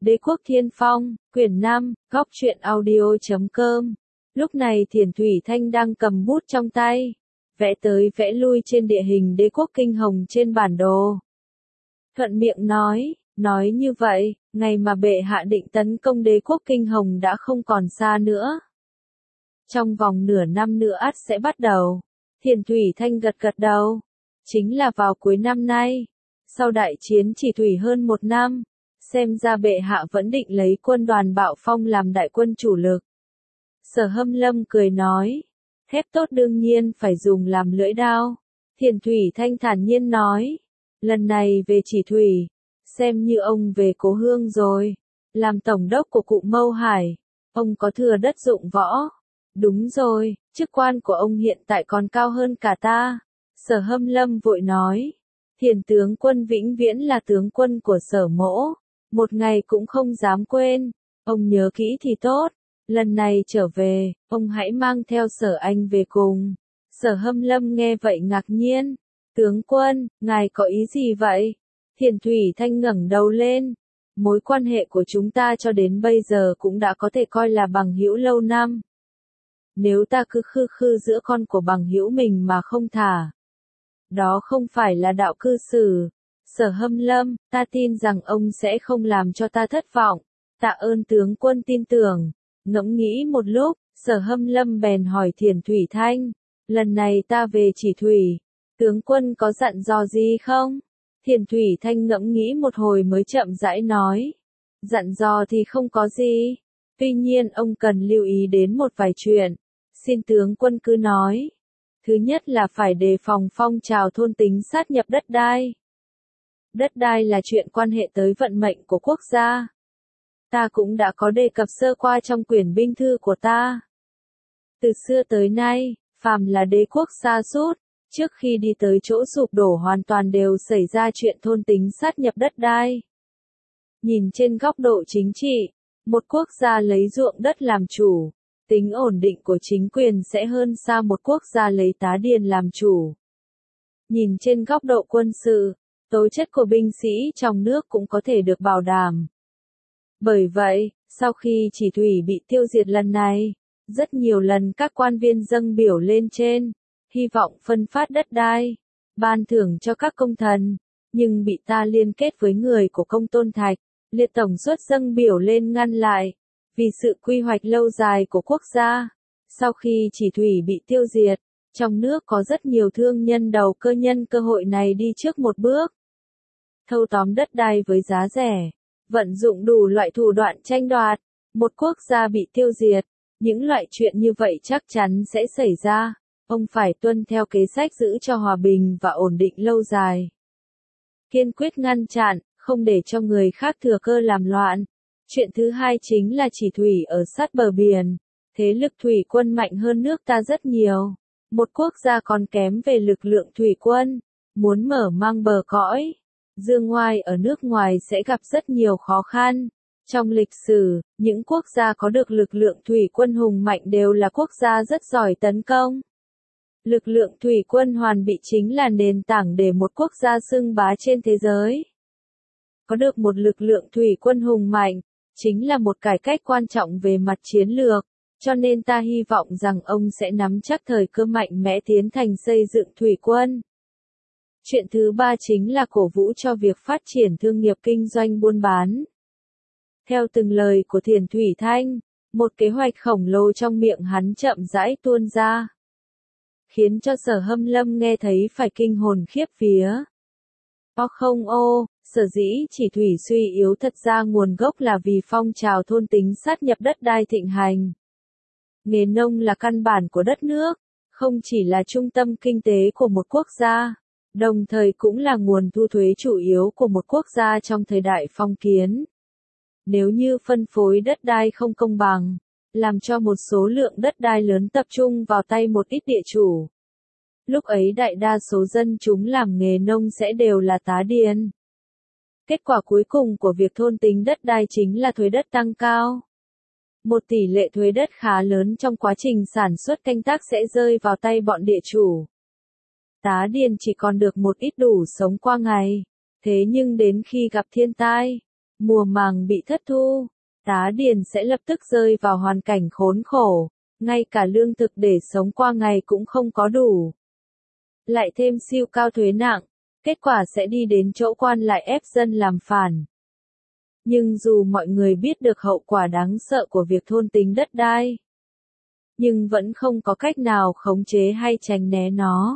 Đế quốc Thiên Phong, quyển 5, góc truyện audio.com. Lúc này Thiền Thủy Thanh đang cầm bút trong tay, vẽ tới vẽ lui trên địa hình đế quốc Kinh Hồng trên bản đồ. Thuận miệng nói như vậy, ngày mà bệ hạ định tấn công đế quốc Kinh Hồng đã không còn xa nữa. Trong vòng nửa năm nữa ắt sẽ bắt đầu. Thiền Thủy Thanh gật gật đầu. Chính là vào cuối năm nay. Sau đại chiến chỉ thủy hơn một năm, xem ra bệ hạ vẫn định lấy quân đoàn Bạo Phong làm đại quân chủ lực. Sở Hâm Lâm cười nói, thép tốt đương nhiên phải dùng làm lưỡi đao. Thiền Thủy Thanh thản nhiên nói, lần này về chỉ thủy, xem như ông về cố hương rồi. Làm tổng đốc của cụ Mâu Hải, ông có thừa đất dụng võ. Đúng rồi, chức quan của ông hiện tại còn cao hơn cả ta. Sở Hâm Lâm vội nói, Thiền tướng quân vĩnh viễn là tướng quân của Sở mỗ, một ngày cũng không dám quên, ông nhớ kỹ thì tốt, lần này trở về, ông hãy mang theo Sở Anh về cùng. Sở Hâm Lâm nghe vậy ngạc nhiên, tướng quân, ngài có ý gì vậy? Thiền Thủy Thanh ngẩng đầu lên, mối quan hệ của chúng ta cho đến bây giờ cũng đã có thể coi là bằng hữu lâu năm. Nếu ta cứ khư khư giữa con của bằng hữu mình mà không thả, đó không phải là đạo cư xử. Sở Hâm Lâm, ta tin rằng ông sẽ không làm cho ta thất vọng. Tạ ơn tướng quân tin tưởng. Ngẫm nghĩ một lúc, Sở Hâm Lâm bèn hỏi Thiền Thủy Thanh, lần này ta về chỉ thủy, tướng quân có dặn dò gì không? Thiền Thủy Thanh ngẫm nghĩ một hồi mới chậm rãi nói, dặn dò thì không có gì, tuy nhiên ông cần lưu ý đến một vài chuyện, xin tướng quân cứ nói. Thứ nhất là phải đề phòng phong trào thôn tính sát nhập đất đai. Đất đai là chuyện quan hệ tới vận mệnh của quốc gia. Ta cũng đã có đề cập sơ qua trong quyển binh thư của ta. Từ xưa tới nay, phàm là đế quốc sa sút, trước khi đi tới chỗ sụp đổ hoàn toàn đều xảy ra chuyện thôn tính sát nhập đất đai. Nhìn trên góc độ chính trị, một quốc gia lấy ruộng đất làm chủ, tính ổn định của chính quyền sẽ hơn xa một quốc gia lấy tá điền làm chủ. Nhìn trên góc độ quân sự, tố chất của binh sĩ trong nước cũng có thể được bảo đảm. Bởi vậy, sau khi chỉ thủy bị tiêu diệt lần này, rất nhiều lần các quan viên dâng biểu lên trên, hy vọng phân phát đất đai, ban thưởng cho các công thần, nhưng bị ta liên kết với người của Công Tôn Thạch, liệt tổng suất dâng biểu lên ngăn lại. Vì sự quy hoạch lâu dài của quốc gia, sau khi chỉ thủy bị tiêu diệt, trong nước có rất nhiều thương nhân đầu cơ nhân cơ hội này đi trước một bước. Thâu tóm đất đai với giá rẻ, vận dụng đủ loại thủ đoạn tranh đoạt, một quốc gia bị tiêu diệt, những loại chuyện như vậy chắc chắn sẽ xảy ra, ông phải tuân theo kế sách giữ cho hòa bình và ổn định lâu dài. Kiên quyết ngăn chặn, không để cho người khác thừa cơ làm loạn. Chuyện thứ hai chính là chỉ thủy ở sát bờ biển, thế lực thủy quân mạnh hơn nước ta rất nhiều. Một quốc gia còn kém về lực lượng thủy quân, muốn mở mang bờ cõi, dương ngoai ở nước ngoài sẽ gặp rất nhiều khó khăn. Trong lịch sử, những quốc gia có được lực lượng thủy quân hùng mạnh đều là quốc gia rất giỏi tấn công. Lực lượng thủy quân hoàn bị chính là nền tảng để một quốc gia xưng bá trên thế giới. Có được một lực lượng thủy quân hùng mạnh, chính là một cải cách quan trọng về mặt chiến lược, cho nên ta hy vọng rằng ông sẽ nắm chắc thời cơ mạnh mẽ tiến thành xây dựng thủy quân. Chuyện thứ ba chính là cổ vũ cho việc phát triển thương nghiệp kinh doanh buôn bán. Theo từng lời của Thiền Thủy Thanh, một kế hoạch khổng lồ trong miệng hắn chậm rãi tuôn ra, khiến cho Sở Hâm Lâm nghe thấy phải kinh hồn khiếp vía. Sở dĩ chỉ thủy suy yếu thật ra nguồn gốc là vì phong trào thôn tính sát nhập đất đai thịnh hành. Nghề nông là căn bản của đất nước, không chỉ là trung tâm kinh tế của một quốc gia, đồng thời cũng là nguồn thu thuế chủ yếu của một quốc gia trong thời đại phong kiến. Nếu như phân phối đất đai không công bằng, làm cho một số lượng đất đai lớn tập trung vào tay một ít địa chủ, lúc ấy đại đa số dân chúng làm nghề nông sẽ đều là tá điền. Kết quả cuối cùng của việc thôn tính đất đai chính là thuế đất tăng cao. Một tỷ lệ thuế đất khá lớn trong quá trình sản xuất canh tác sẽ rơi vào tay bọn địa chủ. Tá điền chỉ còn được một ít đủ sống qua ngày. Thế nhưng đến khi gặp thiên tai, mùa màng bị thất thu, tá điền sẽ lập tức rơi vào hoàn cảnh khốn khổ, ngay cả lương thực để sống qua ngày cũng không có đủ. Lại thêm siêu cao thuế nặng, kết quả sẽ đi đến chỗ quan lại ép dân làm phản. Nhưng dù mọi người biết được hậu quả đáng sợ của việc thôn tính đất đai, nhưng vẫn không có cách nào khống chế hay tránh né nó.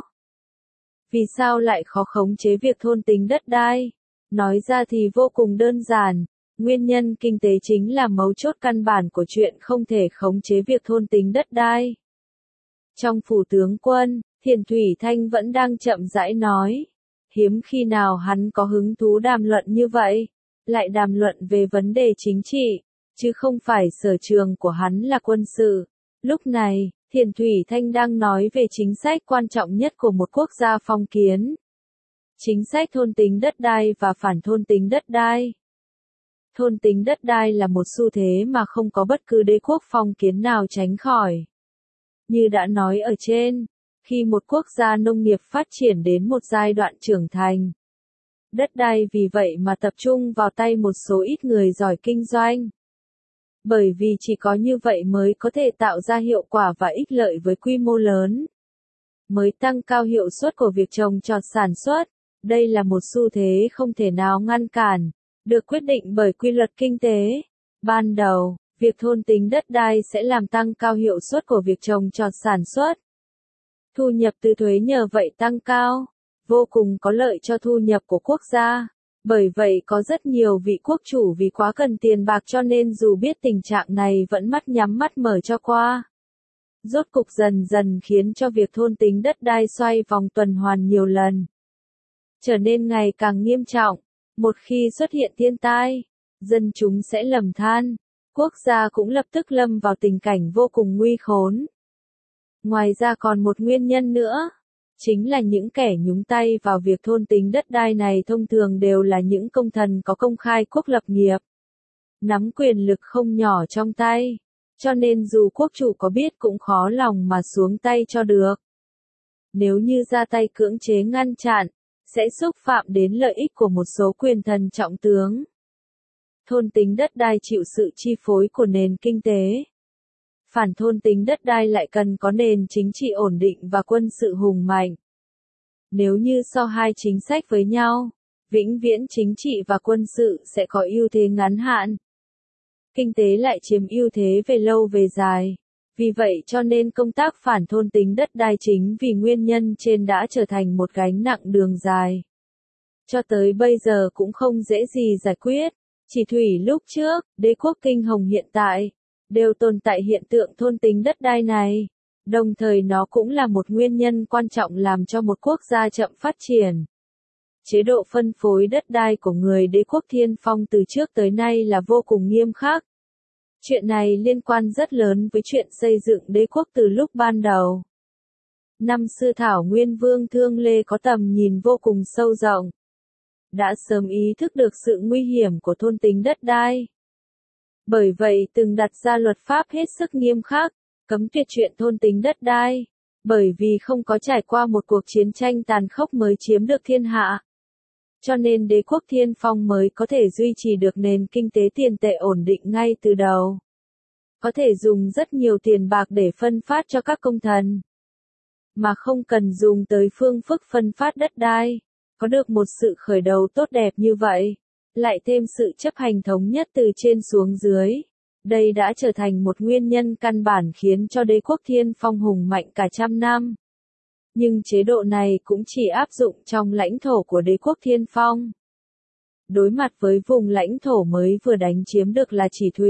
Vì sao lại khó khống chế việc thôn tính đất đai? Nói ra thì vô cùng đơn giản, nguyên nhân kinh tế chính là mấu chốt căn bản của chuyện không thể khống chế việc thôn tính đất đai. Trong phủ tướng quân, Thiền Thủy Thanh vẫn đang chậm rãi nói. Hiếm khi nào hắn có hứng thú đàm luận như vậy, lại đàm luận về vấn đề chính trị, chứ không phải sở trường của hắn là quân sự. Lúc này, Thiền Thủy Thanh đang nói về chính sách quan trọng nhất của một quốc gia phong kiến. Chính sách thôn tính đất đai và phản thôn tính đất đai. Thôn tính đất đai là một xu thế mà không có bất cứ đế quốc phong kiến nào tránh khỏi. Như đã nói ở trên, khi một quốc gia nông nghiệp phát triển đến một giai đoạn trưởng thành, đất đai vì vậy mà tập trung vào tay một số ít người giỏi kinh doanh. Bởi vì chỉ có như vậy mới có thể tạo ra hiệu quả và ích lợi với quy mô lớn, mới tăng cao hiệu suất của việc trồng trọt sản xuất. Đây là một xu thế không thể nào ngăn cản, được quyết định bởi quy luật kinh tế. Ban đầu, việc thôn tính đất đai sẽ làm tăng cao hiệu suất của việc trồng trọt sản xuất. Thu nhập từ thuế nhờ vậy tăng cao, vô cùng có lợi cho thu nhập của quốc gia. Bởi vậy có rất nhiều vị quốc chủ vì quá cần tiền bạc cho nên dù biết tình trạng này vẫn mắt nhắm mắt mở cho qua. Rốt cục dần dần khiến cho việc thôn tính đất đai xoay vòng tuần hoàn nhiều lần, trở nên ngày càng nghiêm trọng. Một khi xuất hiện thiên tai, dân chúng sẽ lầm than, quốc gia cũng lập tức lâm vào tình cảnh vô cùng nguy khốn. Ngoài ra còn một nguyên nhân nữa, chính là những kẻ nhúng tay vào việc thôn tính đất đai này thông thường đều là những công thần có công khai quốc lập nghiệp, nắm quyền lực không nhỏ trong tay, cho nên dù quốc chủ có biết cũng khó lòng mà xuống tay cho được. Nếu như ra tay cưỡng chế ngăn chặn, sẽ xúc phạm đến lợi ích của một số quyền thần trọng tướng. Thôn tính đất đai chịu sự chi phối của nền kinh tế. Phản thôn tính đất đai lại cần có nền chính trị ổn định và quân sự hùng mạnh. Nếu như so hai chính sách với nhau, vĩnh viễn chính trị và quân sự sẽ có ưu thế ngắn hạn. Kinh tế lại chiếm ưu thế về lâu về dài. Vì vậy cho nên công tác phản thôn tính đất đai chính vì nguyên nhân trên đã trở thành một gánh nặng đường dài. Cho tới bây giờ cũng không dễ gì giải quyết. Chỉ thủy lúc trước, đế quốc Kinh Hồng hiện tại, đều tồn tại hiện tượng thôn tính đất đai này. Đồng thời nó cũng là một nguyên nhân quan trọng làm cho một quốc gia chậm phát triển. Chế độ phân phối đất đai của người đế quốc Thiên Phong từ trước tới nay là vô cùng nghiêm khắc. Chuyện này liên quan rất lớn với chuyện xây dựng đế quốc từ lúc ban đầu. Năm xưa Thảo Nguyên Vương Thương Lê có tầm nhìn vô cùng sâu rộng, đã sớm ý thức được sự nguy hiểm của thôn tính đất đai. Bởi vậy từng đặt ra luật pháp hết sức nghiêm khắc, cấm tuyệt chuyện thôn tính đất đai, bởi vì không có trải qua một cuộc chiến tranh tàn khốc mới chiếm được thiên hạ. Cho nên đế quốc Thiên Phong mới có thể duy trì được nền kinh tế tiền tệ ổn định ngay từ đầu. Có thể dùng rất nhiều tiền bạc để phân phát cho các công thần, mà không cần dùng tới phương thức phân phát đất đai. Có được một sự khởi đầu tốt đẹp như vậy, lại thêm sự chấp hành thống nhất từ trên xuống dưới. Đây đã trở thành một nguyên nhân căn bản khiến cho đế quốc Thiên Phong hùng mạnh cả trăm năm. Nhưng chế độ này cũng chỉ áp dụng trong lãnh thổ của đế quốc Thiên Phong. Đối mặt với vùng lãnh thổ mới vừa đánh chiếm được là Chỉ Thủy,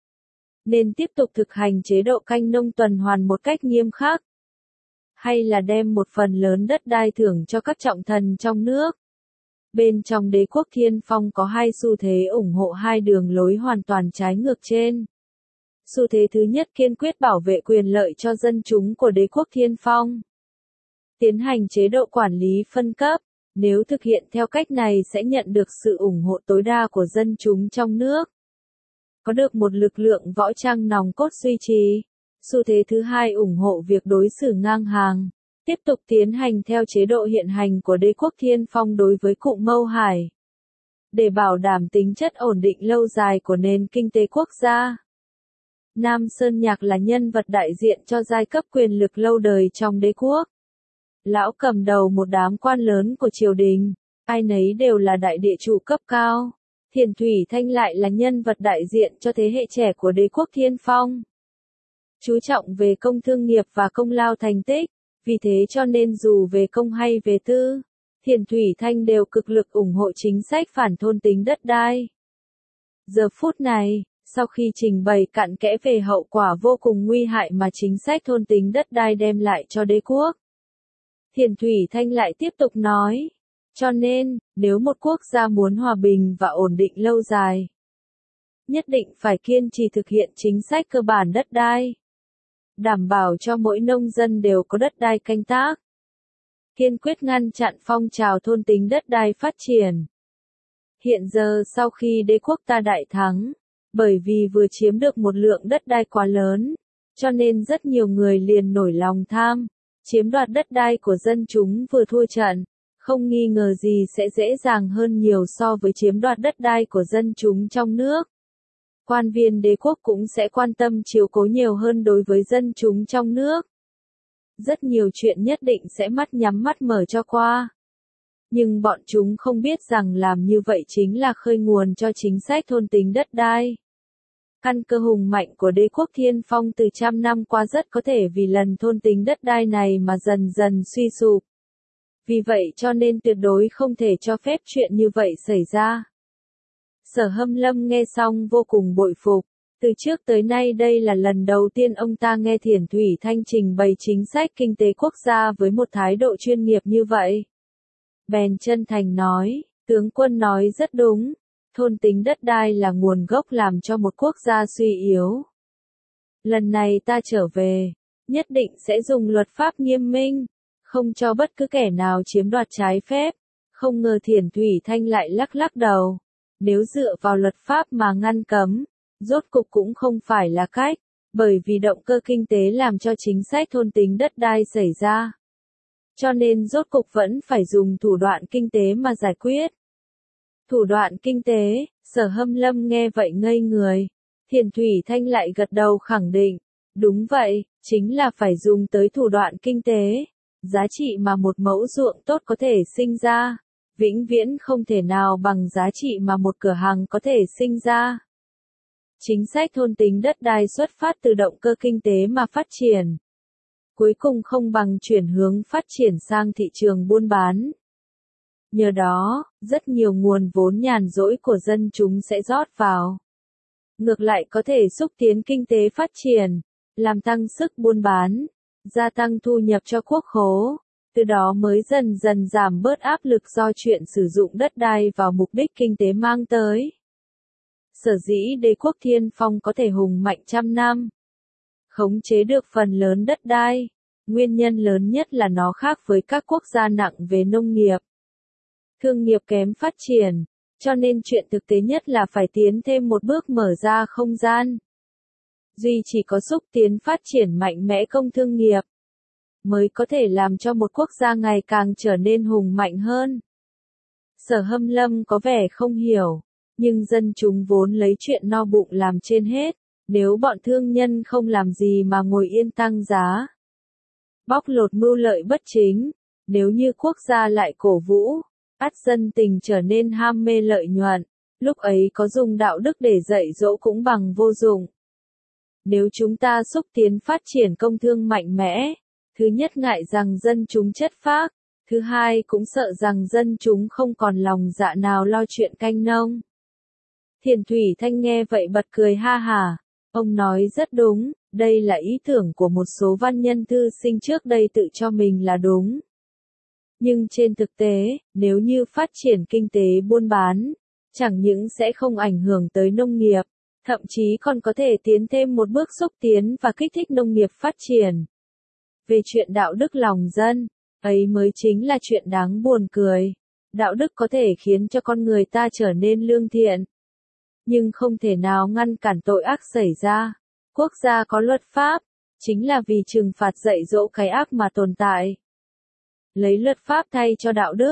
nên tiếp tục thực hành chế độ canh nông tuần hoàn một cách nghiêm khắc. Hay là đem một phần lớn đất đai thưởng cho các trọng thần trong nước. Bên trong đế quốc Thiên Phong có hai xu thế ủng hộ hai đường lối hoàn toàn trái ngược trên. Xu thế thứ nhất kiên quyết bảo vệ quyền lợi cho dân chúng của đế quốc Thiên Phong, tiến hành chế độ quản lý phân cấp. Nếu thực hiện theo cách này sẽ nhận được sự ủng hộ tối đa của dân chúng trong nước, có được một lực lượng võ trang nòng cốt duy trì. Xu thế thứ hai ủng hộ việc đối xử ngang hàng, tiếp tục tiến hành theo chế độ hiện hành của đế quốc Thiên Phong đối với Cụm Mâu Hải. để bảo đảm tính chất ổn định lâu dài của nền kinh tế quốc gia. Nam Sơn Nhạc là nhân vật đại diện cho giai cấp quyền lực lâu đời trong đế quốc. Lão cầm đầu một đám quan lớn của triều đình, ai nấy đều là đại địa chủ cấp cao. Thiền Thủy Thanh lại là nhân vật đại diện cho thế hệ trẻ của đế quốc Thiên Phong. Chú trọng về công thương nghiệp và công lao thành tích, vì thế cho nên dù về công hay về tư, Thiền Thủy Thanh đều cực lực ủng hộ chính sách phản thôn tính đất đai. Giờ phút này, sau khi trình bày cặn kẽ về hậu quả vô cùng nguy hại mà chính sách thôn tính đất đai đem lại cho đế quốc, Thiền Thủy Thanh lại tiếp tục nói, cho nên, nếu một quốc gia muốn hòa bình và ổn định lâu dài, nhất định phải kiên trì thực hiện chính sách cơ bản đất đai, đảm bảo cho mỗi nông dân đều có đất đai canh tác, kiên quyết ngăn chặn phong trào thôn tính đất đai phát triển. Hiện giờ sau khi đế quốc ta đại thắng, bởi vì vừa chiếm được một lượng đất đai quá lớn, cho nên rất nhiều người liền nổi lòng tham, chiếm đoạt đất đai của dân chúng vừa thua trận, không nghi ngờ gì sẽ dễ dàng hơn nhiều so với chiếm đoạt đất đai của dân chúng trong nước. Quan viên đế quốc cũng sẽ quan tâm chiếu cố nhiều hơn đối với dân chúng trong nước. Rất nhiều chuyện nhất định sẽ mắt nhắm mắt mở cho qua. Nhưng bọn chúng không biết rằng làm như vậy chính là khơi nguồn cho chính sách thôn tính đất đai. Căn cơ hùng mạnh của đế quốc Thiên Phong từ trăm năm qua rất có thể vì lần thôn tính đất đai này mà dần dần suy sụp. Vì vậy cho nên tuyệt đối không thể cho phép chuyện như vậy xảy ra. Sở Hâm Lâm nghe xong vô cùng bội phục. Từ trước tới nay đây là lần đầu tiên ông ta nghe Thiền Thủy Thanh trình bày chính sách kinh tế quốc gia với một thái độ chuyên nghiệp như vậy. Bèn chân thành nói, tướng quân nói rất đúng, thôn tính đất đai là nguồn gốc làm cho một quốc gia suy yếu. Lần này ta trở về, nhất định sẽ dùng luật pháp nghiêm minh, không cho bất cứ kẻ nào chiếm đoạt trái phép. Không ngờ Thiền Thủy Thanh lại lắc lắc đầu. Nếu dựa vào luật pháp mà ngăn cấm, rốt cục cũng không phải là cách, bởi vì động cơ kinh tế làm cho chính sách thôn tính đất đai xảy ra. Cho nên rốt cục vẫn phải dùng thủ đoạn kinh tế mà giải quyết. Thủ đoạn kinh tế, Sở Hâm Lâm nghe vậy ngây người. Thiền Thủy Thanh lại gật đầu khẳng định, đúng vậy, chính là phải dùng tới thủ đoạn kinh tế. Giá trị mà một mẫu ruộng tốt có thể sinh ra, vĩnh viễn không thể nào bằng giá trị mà một cửa hàng có thể sinh ra. Chính sách thôn tính đất đai xuất phát từ động cơ kinh tế mà phát triển. Cuối cùng không bằng chuyển hướng phát triển sang thị trường buôn bán. Nhờ đó, rất nhiều nguồn vốn nhàn rỗi của dân chúng sẽ rót vào. Ngược lại có thể xúc tiến kinh tế phát triển, làm tăng sức buôn bán, gia tăng thu nhập cho quốc khố, từ đó mới dần dần giảm bớt áp lực do chuyện sử dụng đất đai vào mục đích kinh tế mang tới. Sở dĩ đế quốc Thiên Phong có thể hùng mạnh trăm năm, khống chế được phần lớn đất đai, nguyên nhân lớn nhất là nó khác với các quốc gia nặng về nông nghiệp. Thương nghiệp kém phát triển, cho nên chuyện thực tế nhất là phải tiến thêm một bước mở ra không gian. Duy chỉ có xúc tiến phát triển mạnh mẽ công thương nghiệp, mới có thể làm cho một quốc gia ngày càng trở nên hùng mạnh hơn. Sở Hâm Lâm có vẻ không hiểu, nhưng dân chúng vốn lấy chuyện no bụng làm trên hết, nếu bọn thương nhân không làm gì mà ngồi yên tăng giá, bóc lột mưu lợi bất chính, nếu như quốc gia lại cổ vũ, ắt dân tình trở nên ham mê lợi nhuận, lúc ấy có dùng đạo đức để dạy dỗ cũng bằng vô dụng. Nếu chúng ta xúc tiến phát triển công thương mạnh mẽ, thứ nhất ngại rằng dân chúng chất phác, thứ hai cũng sợ rằng dân chúng không còn lòng dạ nào lo chuyện canh nông. Thiền Thủy Thanh nghe vậy bật cười ha hả, ông nói rất đúng, đây là ý tưởng của một số văn nhân thư sinh trước đây tự cho mình là đúng. Nhưng trên thực tế, nếu như phát triển kinh tế buôn bán, chẳng những sẽ không ảnh hưởng tới nông nghiệp, thậm chí còn có thể tiến thêm một bước xúc tiến và kích thích nông nghiệp phát triển. Về chuyện đạo đức lòng dân, ấy mới chính là chuyện đáng buồn cười. Đạo đức có thể khiến cho con người ta trở nên lương thiện, nhưng không thể nào ngăn cản tội ác xảy ra. Quốc gia có luật pháp, chính là vì trừng phạt dạy dỗ cái ác mà tồn tại. Lấy luật pháp thay cho đạo đức,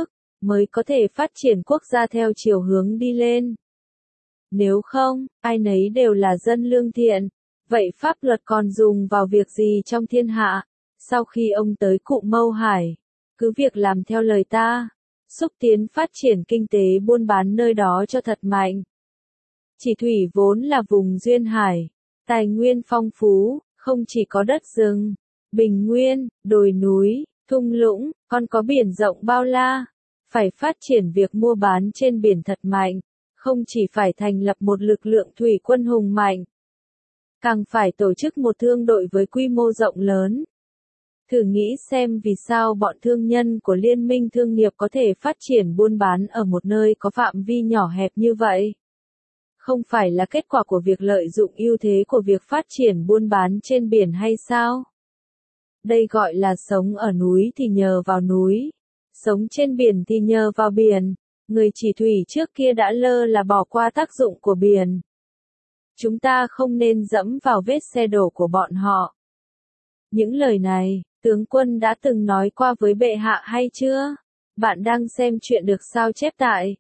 mới có thể phát triển quốc gia theo chiều hướng đi lên. Nếu không, ai nấy đều là dân lương thiện, vậy pháp luật còn dùng vào việc gì trong thiên hạ? Sau khi ông tới Cụm Mâu Hải, cứ việc làm theo lời ta, xúc tiến phát triển kinh tế buôn bán nơi đó cho thật mạnh. Chỉ thủy vốn là vùng duyên hải, tài nguyên phong phú, không chỉ có đất rừng, bình nguyên, đồi núi, thung lũng, còn có biển rộng bao la. Phải phát triển việc mua bán trên biển thật mạnh, không chỉ phải thành lập một lực lượng thủy quân hùng mạnh, càng phải tổ chức một thương đội với quy mô rộng lớn. Thử nghĩ xem vì sao bọn thương nhân của Liên minh Thương nghiệp có thể phát triển buôn bán ở một nơi có phạm vi nhỏ hẹp như vậy. Không phải là kết quả của việc lợi dụng ưu thế của việc phát triển buôn bán trên biển hay sao? Đây gọi là sống ở núi thì nhờ vào núi, sống trên biển thì nhờ vào biển. Người chỉ thủy trước kia đã lơ là bỏ qua tác dụng của biển. Chúng ta không nên dẫm vào vết xe đổ của bọn họ. Những lời này, tướng quân đã từng nói qua với bệ hạ hay chưa? Bạn đang xem chuyện được sao chép tại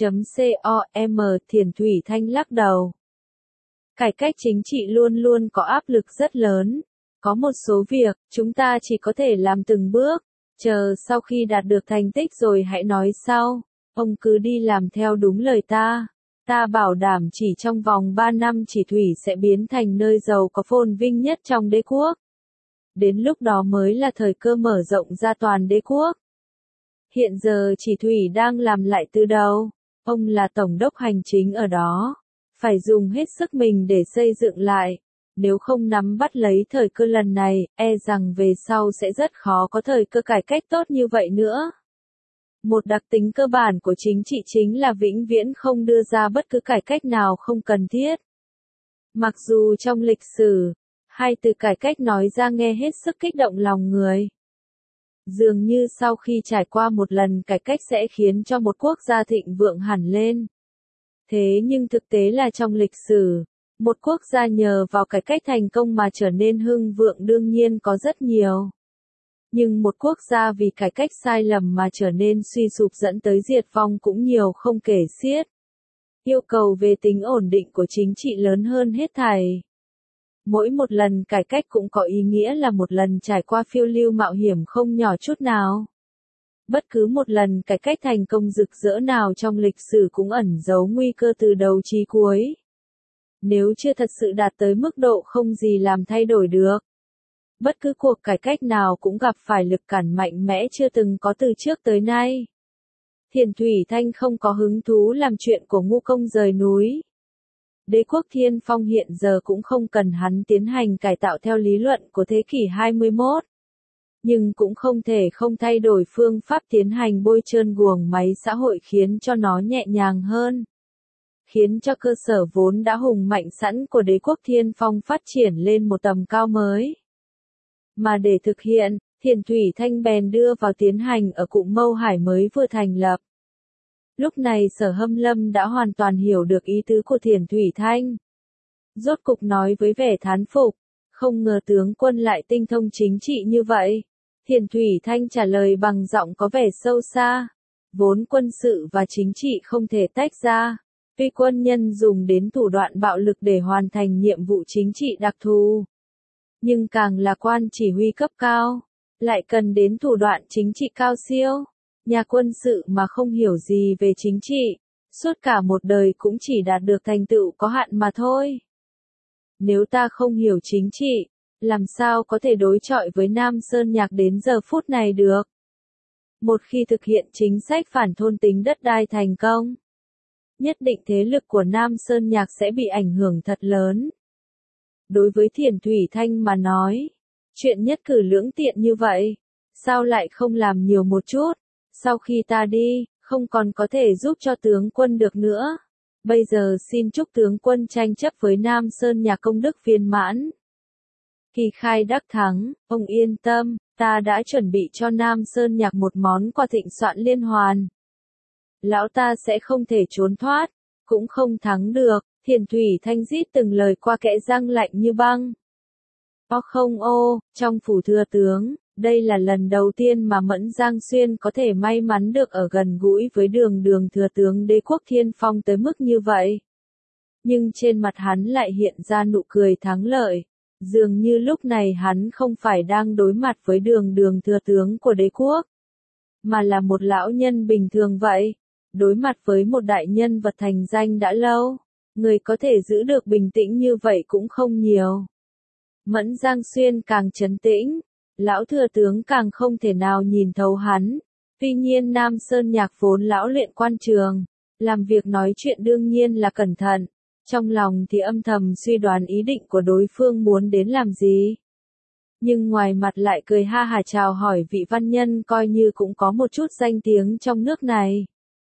.com. Thiền Thủy Thanh lắc đầu. Cải cách chính trị luôn luôn có áp lực rất lớn. Có một số việc, chúng ta chỉ có thể làm từng bước. Chờ sau khi đạt được thành tích rồi hãy nói sau. Ông cứ đi làm theo đúng lời ta. Ta bảo đảm chỉ trong vòng 3 năm Chỉ Thủy sẽ biến thành nơi giàu có phồn vinh nhất trong đế quốc. Đến lúc đó mới là thời cơ mở rộng ra toàn đế quốc. Hiện giờ Chỉ Thủy đang làm lại từ đầu. Ông là tổng đốc hành chính ở đó. Phải dùng hết sức mình để xây dựng lại. Nếu không nắm bắt lấy thời cơ lần này, e rằng về sau sẽ rất khó có thời cơ cải cách tốt như vậy nữa. Một đặc tính cơ bản của chính trị chính là vĩnh viễn không đưa ra bất cứ cải cách nào không cần thiết. Mặc dù trong lịch sử, hai từ cải cách nói ra nghe hết sức kích động lòng người. Dường như sau khi trải qua một lần cải cách sẽ khiến cho một quốc gia thịnh vượng hẳn lên. Thế nhưng thực tế là trong lịch sử, một quốc gia nhờ vào cải cách thành công mà trở nên hưng vượng đương nhiên có rất nhiều. Nhưng một quốc gia vì cải cách sai lầm mà trở nên suy sụp dẫn tới diệt vong cũng nhiều không kể xiết. Yêu cầu về tính ổn định của chính trị lớn hơn hết thảy. Mỗi một lần cải cách cũng có ý nghĩa là một lần trải qua phiêu lưu mạo hiểm không nhỏ chút nào. Bất cứ một lần cải cách thành công rực rỡ nào trong lịch sử cũng ẩn giấu nguy cơ từ đầu chí cuối. Nếu chưa thật sự đạt tới mức độ không gì làm thay đổi được. Bất cứ cuộc cải cách nào cũng gặp phải lực cản mạnh mẽ chưa từng có từ trước tới nay. Thiền Thủy Thanh không có hứng thú làm chuyện của ngu công rời núi. Đế quốc Thiên Phong hiện giờ cũng không cần hắn tiến hành cải tạo theo lý luận của thế kỷ 21. Nhưng cũng không thể không thay đổi phương pháp tiến hành bôi trơn guồng máy xã hội khiến cho nó nhẹ nhàng hơn. Khiến cho cơ sở vốn đã hùng mạnh sẵn của đế quốc Thiên Phong phát triển lên một tầm cao mới. Mà để thực hiện, Thiền Thủy Thanh bèn đưa vào tiến hành ở Cụm Mâu Hải mới vừa thành lập. Lúc này Sở Hâm Lâm đã hoàn toàn hiểu được ý tứ của Thiền Thủy Thanh. Rốt cục nói với vẻ thán phục, không ngờ tướng quân lại tinh thông chính trị như vậy. Thiền Thủy Thanh trả lời bằng giọng có vẻ sâu xa. Vốn quân sự và chính trị không thể tách ra. Tuy quân nhân dùng đến thủ đoạn bạo lực để hoàn thành nhiệm vụ chính trị đặc thù. Nhưng càng là quan chỉ huy cấp cao, lại cần đến thủ đoạn chính trị cao siêu. Nhà quân sự mà không hiểu gì về chính trị, suốt cả một đời cũng chỉ đạt được thành tựu có hạn mà thôi. Nếu ta không hiểu chính trị, làm sao có thể đối chọi với Nam Sơn Nhạc đến giờ phút này được? Một khi thực hiện chính sách phản thôn tính đất đai thành công, nhất định thế lực của Nam Sơn Nhạc sẽ bị ảnh hưởng thật lớn. Đối với Thiền Thủy Thanh mà nói, chuyện nhất cử lưỡng tiện như vậy, sao lại không làm nhiều một chút? Sau khi ta đi, không còn có thể giúp cho tướng quân được nữa. Bây giờ xin chúc tướng quân tranh chấp với Nam Sơn Nhạc công đức viên mãn. Kỳ khai đắc thắng, ông yên tâm, ta đã chuẩn bị cho Nam Sơn Nhạc một món quà thịnh soạn liên hoàn. Lão ta sẽ không thể trốn thoát, cũng không thắng được. Thiền Thủy Thanh rít từng lời qua kẽ răng lạnh như băng. Không trong phủ thừa tướng, Đây là lần đầu tiên mà Mẫn Giang Xuyên có thể may mắn được ở gần gũi với Đường thừa tướng Đế quốc Thiên Phong tới mức như vậy. Nhưng trên mặt hắn lại hiện ra nụ cười thắng lợi. Dường như lúc này hắn không phải đang đối mặt với Đường thừa tướng của đế quốc, mà là một lão nhân bình thường vậy. Đối mặt với một đại nhân vật thành danh đã lâu, người có thể giữ được bình tĩnh như vậy cũng không nhiều. Mẫn Giang Xuyên càng trấn tĩnh, lão thừa tướng càng không thể nào nhìn thấu hắn. Tuy nhiên Nam Sơn Nhạc vốn lão luyện quan trường, làm việc nói chuyện đương nhiên là cẩn thận, trong lòng thì âm thầm suy đoán ý định của đối phương muốn đến làm gì. Nhưng ngoài mặt lại cười ha hả chào hỏi vị văn nhân coi như cũng có một chút danh tiếng trong nước này.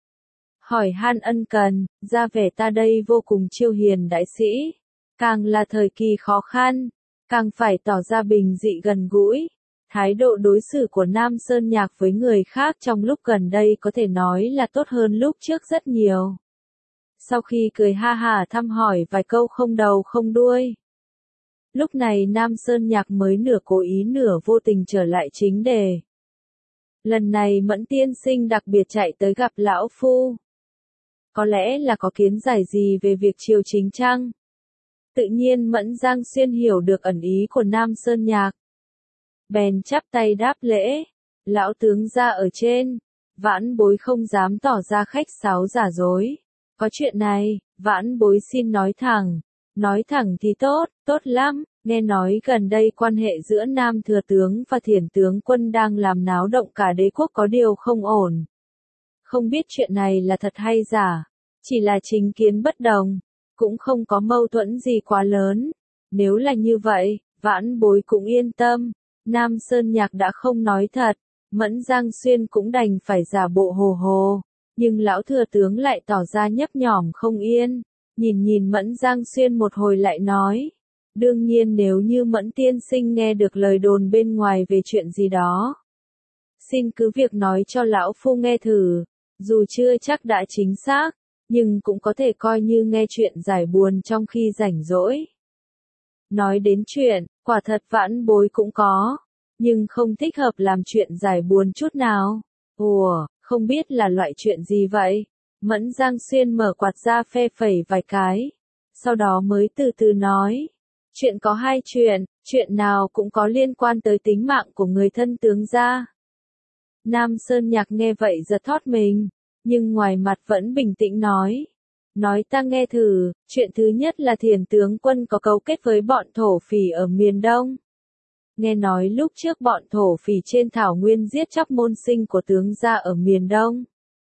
Hỏi han ân cần, ra vẻ ta đây vô cùng chiêu hiền đại sĩ. Càng là thời kỳ khó khăn, càng phải tỏ ra bình dị gần gũi. Thái độ đối xử của Nam Sơn Nhạc với người khác trong lúc gần đây có thể nói là tốt hơn lúc trước rất nhiều. Sau khi cười ha hả thăm hỏi vài câu không đầu không đuôi, lúc này Nam Sơn Nhạc mới nửa cố ý nửa vô tình trở lại chính đề. Lần này Mẫn tiên sinh đặc biệt chạy tới gặp lão phu. Có lẽ là có kiến giải gì về việc triều chính chăng? Tự nhiên Mẫn Giang Xuyên hiểu được ẩn ý của Nam Sơn Nhạc. Bèn chắp tay đáp lễ. Lão tướng ra ở trên, vãn bối không dám tỏ ra khách sáo giả dối. Có chuyện này, vãn bối xin nói thẳng. Nói thẳng thì tốt, tốt lắm. Nghe nói gần đây quan hệ giữa Nam thừa tướng và Thiển tướng quân đang làm náo động cả đế quốc có điều không ổn. Không biết chuyện này là thật hay giả, chỉ là chính kiến bất đồng, cũng không có mâu thuẫn gì quá lớn. Nếu là như vậy, vãn bối cũng yên tâm. Nam Sơn Nhạc đã không nói thật, Mẫn Giang Xuyên cũng đành phải giả bộ hồ hồ. Nhưng lão thừa tướng lại tỏ ra nhấp nhỏm không yên, nhìn Mẫn Giang Xuyên một hồi lại nói. Đương nhiên nếu như Mẫn tiên sinh nghe được lời đồn bên ngoài về chuyện gì đó, xin cứ việc nói cho lão phu nghe thử, dù chưa chắc đã chính xác, nhưng cũng có thể coi như nghe chuyện giải buồn trong khi rảnh rỗi. Nói đến chuyện, quả thật vãn bối cũng có, nhưng không thích hợp làm chuyện giải buồn chút nào. Ủa, không biết là loại chuyện gì vậy? Mẫn Giang Xuyên mở quạt ra phe phẩy vài cái, sau đó mới từ từ nói. Chuyện có hai chuyện nào cũng có liên quan tới tính mạng của người thân tướng gia. Nam Sơn Nhạc nghe vậy giật thót mình, nhưng ngoài mặt vẫn bình tĩnh nói. Nói ta nghe thử, chuyện thứ nhất là Thiển tướng quân có cấu kết với bọn thổ phỉ ở miền Đông. Nghe nói lúc trước bọn thổ phỉ trên thảo nguyên giết chóc môn sinh của tướng gia ở miền Đông,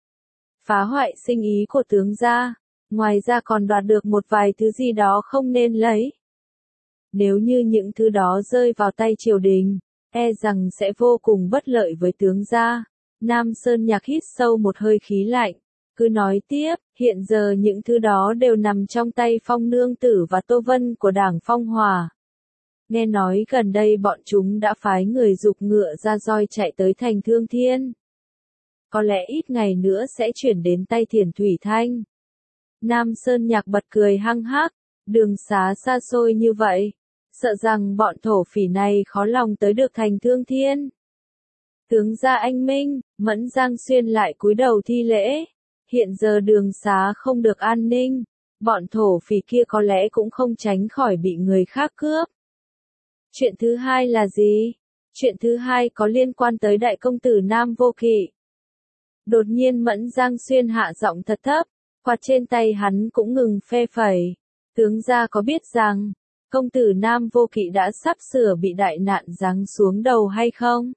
phá hoại sinh ý của tướng gia, ngoài ra còn đoạt được một vài thứ gì đó không nên lấy. Nếu như những thứ đó rơi vào tay triều đình, e rằng sẽ vô cùng bất lợi với tướng gia. Nam Sơn Nhạc hít sâu một hơi khí lạnh, cứ nói tiếp, hiện giờ những thứ đó đều nằm trong tay Phong Nương Tử và Tô Vân của Đảng Phong Hòa. Nghe nói gần đây bọn chúng đã phái người giục ngựa ra roi chạy tới thành Thương Thiên. Có lẽ ít ngày nữa sẽ chuyển đến tay Thiển Thủy Thanh. Nam Sơn Nhạc bật cười hăng hắc, đường xá xa xôi như vậy, sợ rằng bọn thổ phỉ này khó lòng tới được thành Thương Thiên. Tướng gia anh minh, Mẫn Giang Xuyên lại cúi đầu thi lễ. Hiện giờ đường xá không được an ninh, bọn thổ phỉ kia có lẽ cũng không tránh khỏi bị người khác cướp. Chuyện thứ hai là gì? Chuyện thứ hai có liên quan tới đại công tử Nam Vô Kỵ. Đột nhiên Mẫn Giang Xuyên hạ giọng thật thấp, quạt trên tay hắn cũng ngừng phe phẩy. Tướng gia có biết rằng, công tử Nam Vô Kỵ đã sắp sửa bị đại nạn giáng xuống đầu hay không?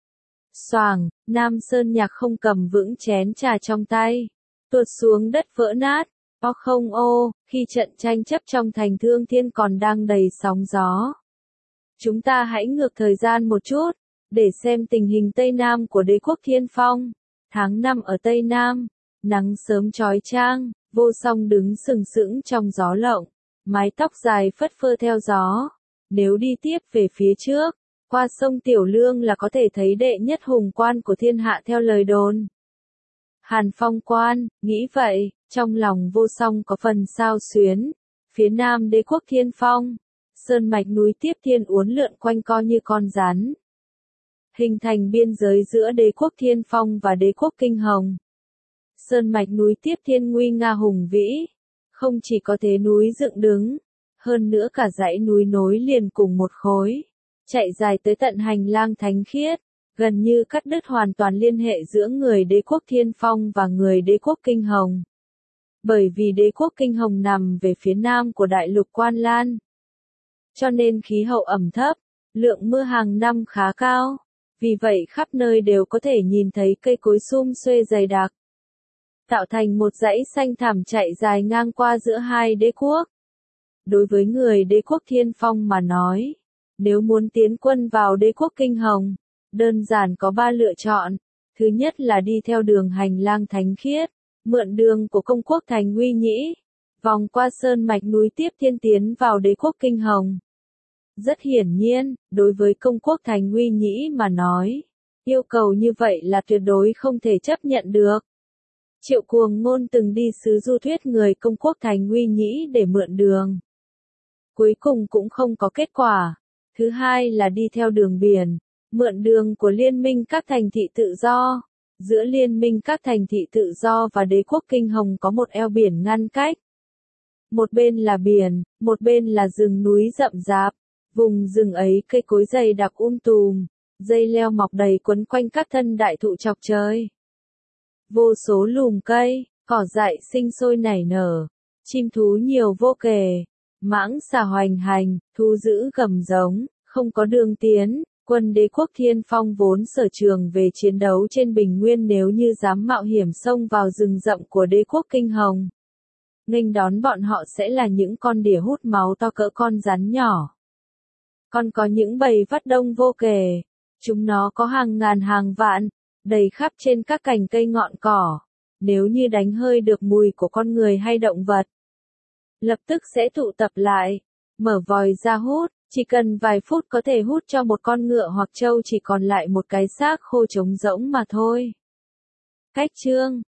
Xoàng, Nam Sơn Nhạc không cầm vững chén trà trong tay, tuột xuống đất vỡ nát. O không ô, khi trận tranh chấp trong thành Thương Thiên còn đang đầy sóng gió. Chúng ta hãy ngược thời gian một chút, để xem tình hình Tây Nam của đế quốc Thiên Phong. Tháng 5 ở Tây Nam, nắng sớm chói chang, Vô Song đứng sừng sững trong gió lộng, mái tóc dài phất phơ theo gió. Nếu đi tiếp về phía trước, qua sông Tiểu Lương là có thể thấy đệ nhất hùng quan của thiên hạ theo lời đồn. Hàn Phong quan, nghĩ vậy, trong lòng Vô Song có phần xao xuyến. Phía nam đế quốc Thiên Phong, sơn mạch núi Tiếp Thiên uốn lượn quanh co như con rắn. hình thành biên giới giữa đế quốc Thiên Phong và đế quốc Kinh Hồng. Sơn mạch núi tiếp thiên nguy nga hùng vĩ, không chỉ có thế núi dựng đứng, hơn nữa cả dãy núi nối liền cùng một khối, chạy dài tới tận hành lang thánh khiết, gần như cắt đứt hoàn toàn liên hệ giữa người đế quốc Thiên Phong và người đế quốc Kinh Hồng. Bởi vì đế quốc Kinh Hồng nằm về phía nam của đại lục Quan Lan, cho nên khí hậu ẩm thấp, lượng mưa hàng năm khá cao, vì vậy khắp nơi đều có thể nhìn thấy cây cối sum xuê dày đặc, tạo thành một dãy xanh thẳm chạy dài ngang qua giữa hai đế quốc. Đối với người đế quốc Thiên Phong mà nói, nếu muốn tiến quân vào đế quốc Kinh Hồng, đơn giản có 3 lựa chọn. Thứ nhất là đi theo đường hành lang thánh khiết, mượn đường của công quốc Thành Uy Nhĩ, vòng qua sơn mạch núi tiếp thiên tiến vào đế quốc Kinh Hồng. Rất hiển nhiên, đối với công quốc Thành Uy Nhĩ mà nói, yêu cầu như vậy là tuyệt đối không thể chấp nhận được. Triệu Cuồng Ngôn từng đi sứ du thuyết người công quốc Thành Uy Nhĩ để mượn đường. Cuối cùng cũng không có kết quả. Thứ hai là đi theo đường biển, mượn đường của Liên minh các thành thị tự do. Giữa Liên minh các thành thị tự do và đế quốc Kinh Hồng có một eo biển ngăn cách. Một bên là biển, một bên là rừng núi rậm rạp. Vùng rừng ấy cây cối dày đặc tùm, dây leo mọc đầy quấn quanh các thân đại thụ chọc trời. Vô số lùm cây, cỏ dại sinh sôi nảy nở, chim thú nhiều vô kể, mãng xà hoành hành, thú dữ gầm giống, không có đường tiến. Quân đế quốc Thiên Phong vốn sở trường về chiến đấu trên bình nguyên, nếu như dám mạo hiểm xông vào rừng rậm của đế quốc Kinh Hồng, nghênh đón bọn họ sẽ là những con đỉa hút máu to cỡ con rắn nhỏ. Còn có những bầy vắt đông vô kể, chúng nó có hàng ngàn hàng vạn, đầy khắp trên các cành cây ngọn cỏ. Nếu như đánh hơi được mùi của con người hay động vật, lập tức sẽ tụ tập lại, mở vòi ra hút. Chỉ cần vài phút có thể hút cho một con ngựa hoặc trâu chỉ còn lại một cái xác khô trống rỗng mà thôi. Cách chương